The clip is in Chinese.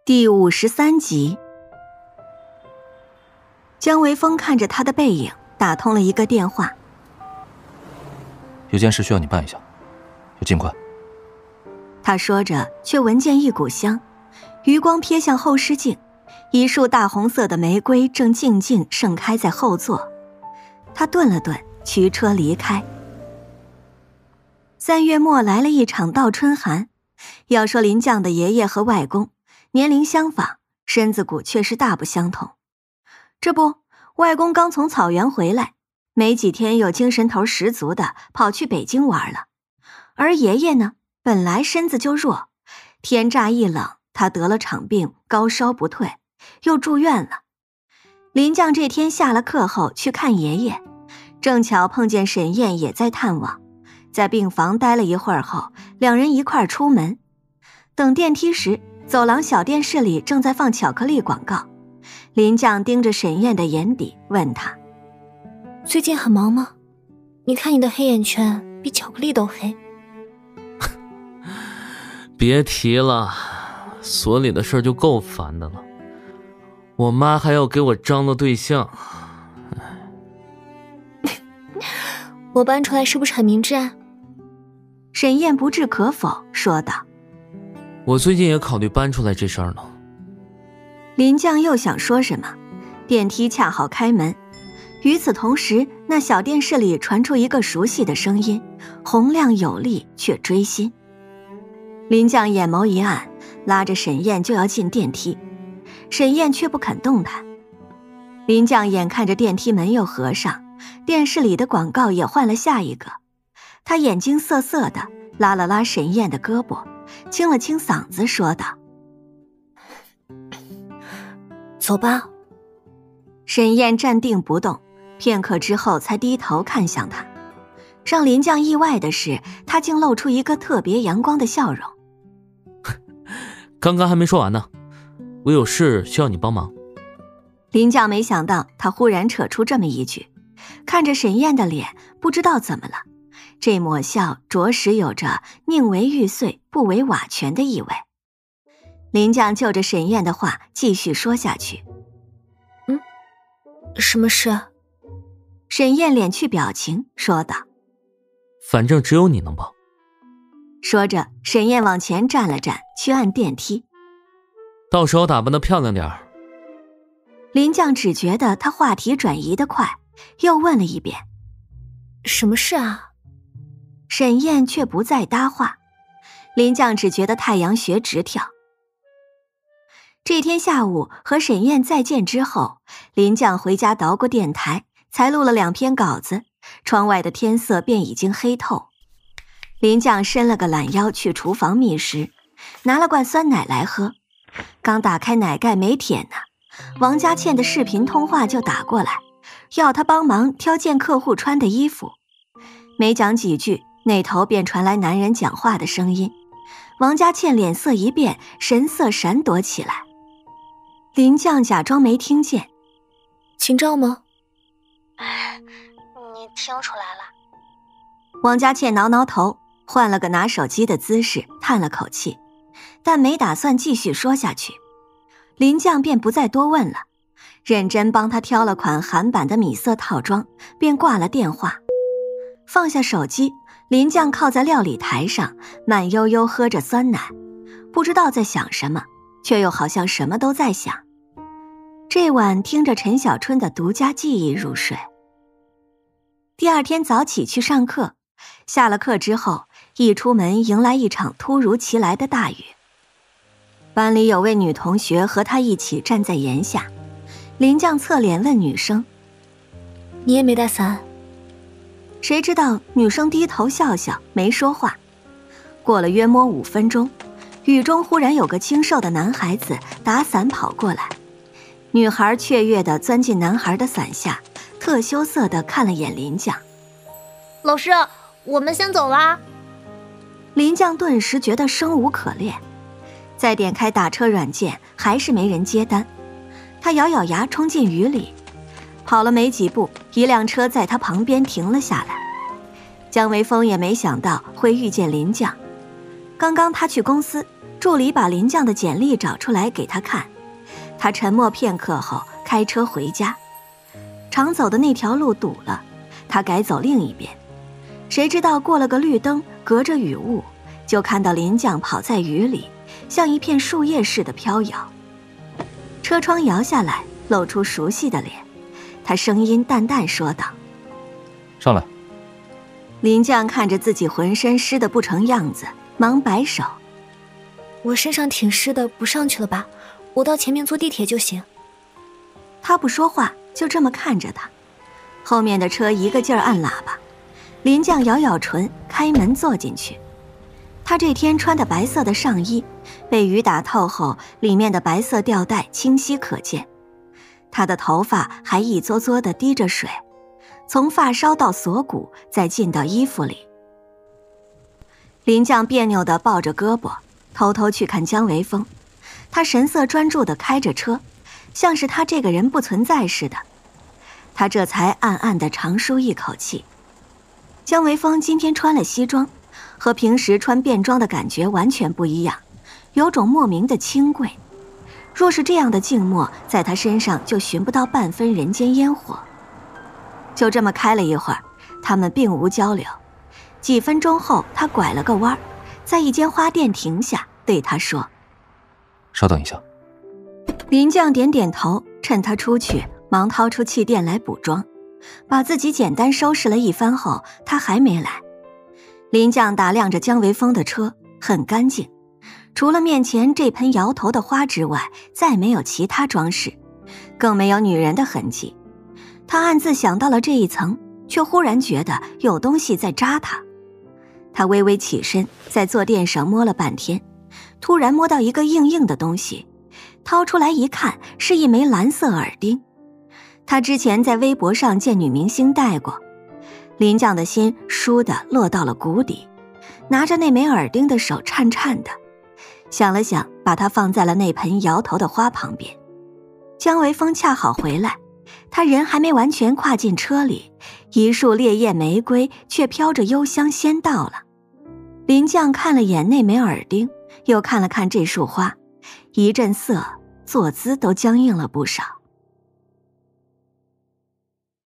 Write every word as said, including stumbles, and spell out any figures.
第五十三集。姜维峰看着他的背影，打通了一个电话。 有件事需要你办一下，要尽快。 他说着，却闻见一股香，余光瞥向后视镜，一束大红色的玫瑰正静静盛开在后座。他顿了顿，驱车离开。三月末来了一场倒春寒，要说林将的爷爷和外公年龄相仿，身子骨却是大不相同。这不，外公刚从草原回来，没几天又精神头十足的跑去北京玩了。而爷爷呢，本来身子就弱，天乍一冷，他得了场病，高烧不退，又住院了。林将这天下了课后去看爷爷，正巧碰见沈燕也在探望，在病房待了一会儿后，两人一块出门。等电梯时，走廊小电视里正在放巧克力广告。林将盯着沈燕的眼底，问他： 最近很忙吗？你看你的黑眼圈比巧克力都黑。 别提了，所里的事就够烦的了，我妈还要给我张罗对象。 我搬出来是不是很明智啊？ 沈燕不置可否说道： 我最近也考虑搬出来这事儿呢。 林将又想说什么，电梯恰好开门。与此同时，那小电视里传出一个熟悉的声音，洪亮有力却锥心。林将眼眸一暗，拉着沈燕就要进电梯，沈燕却不肯动弹。林将眼看着电梯门又合上，电视里的广告也换了下一个。他眼睛涩涩的拉了拉沈燕的胳膊，清了清嗓子说道： 走吧。 沈燕站定不动，片刻之后才低头看向他。让林将意外的是，他竟露出一个特别阳光的笑容。 刚刚还没说完呢，我有事需要你帮忙。 林将没想到他忽然扯出这么一句，看着沈燕的脸，不知道怎么了，这抹笑着实有着宁为玉碎不为瓦全的意味。林将就着沈燕的话继续说下去。 嗯，什么事？ 沈燕敛去表情说道： 反正只有你能帮。 说着，沈燕往前站了站，去按电梯。 到时候打扮得漂亮点儿。 林将只觉得他话题转移得快，又问了一遍： 什么事啊？ 沈燕却不再搭话。林将只觉得太阳穴直跳。这天下午和沈燕再见之后，林将回家捣鼓电台，才录了两篇稿子，窗外的天色便已经黑透。林将伸了个懒腰去厨房觅食，拿了罐酸奶来喝。刚打开奶盖没舔呢，王佳倩的视频通话就打过来，要他帮忙挑件客户穿的衣服。没讲几句，那头便传来男人讲话的声音。王佳倩脸色一变，神色闪躲起来。林将假装没听见。 请照吗？ 哎，你听出来了？ 王佳倩挠挠头，换了个拿手机的姿势，叹了口气，但没打算继续说下去。林将便不再多问了，认真帮他挑了款韩版的米色套装，便挂了电话。放下手机，林将靠在料理台上，慢悠悠喝着酸奶，不知道在想什么，却又好像什么都在想。这晚听着陈小春的独家记忆入睡。第二天早起去上课，下了课之后，一出门迎来一场突如其来的大雨。班里有位女同学和她一起站在檐下，林将侧脸问女生： 你也没带伞？ 谁知道女生低头笑笑，没说话。过了约摸五分钟，雨中忽然有个清瘦的男孩子打伞跑过来，女孩雀跃地钻进男孩的伞下，特羞涩地看了眼林将。 老师，我们先走啦。 林将顿时觉得生无可恋，再点开打车软件，还是没人接单。他咬咬牙冲进雨里，跑了没几步，一辆车在他旁边停了下来。姜维峰也没想到会遇见林将。刚刚他去公司， 助理把林绛的简历找出来给他看，他沉默片刻后开车回家。常走的那条路堵了，他改走另一边。谁知道过了个绿灯，隔着雨雾，就看到林绛跑在雨里，像一片树叶似的飘摇。车窗摇下来，露出熟悉的脸，他声音淡淡说道： 上来。 林绛看着自己浑身湿得不成样子，忙摆手： 我身上挺湿的，不上去了吧？我到前面坐地铁就行。 他不说话，就这么看着他。后面的车一个劲儿按喇叭，林绛咬咬唇，开门坐进去。他这天穿的白色的上衣，被雨打透后，里面的白色吊带清晰可见。他的头发还一撮撮地滴着水，从发梢到锁骨，再进到衣服里。林绛别扭地抱着胳膊，偷偷去看姜维峰。他神色专注地开着车，像是他这个人不存在似的。他这才暗暗地长舒一口气。姜维峰今天穿了西装，和平时穿便装的感觉完全不一样，有种莫名的清贵。若是这样的静默，在他身上就寻不到半分人间烟火。就这么开了一会儿，他们并无交流。几分钟后，他拐了个弯，在一间花店停下，对他说： 稍等一下。 林绛点点头，趁他出去，忙掏出气垫来补妆，把自己简单收拾了一番后，他还没来。林绛打量着姜维峰的车，很干净，除了面前这盆摇头的花之外，再没有其他装饰，更没有女人的痕迹。他暗自想到了这一层，却忽然觉得有东西在扎他。他微微起身，在坐垫上摸了半天，突然摸到一个硬硬的东西，掏出来一看，是一枚蓝色耳钉。他之前在微博上见女明星戴过。林绛的心倏地落到了谷底，拿着那枚耳钉的手颤颤的，想了想，把它放在了那盆摇头的花旁边。姜维峰恰好回来，他人还没完全跨进车里，一束烈焰玫瑰却飘着幽香先到了。林绛看了眼那枚耳钉，又看了看这束花，一阵色，坐姿都僵硬了不少。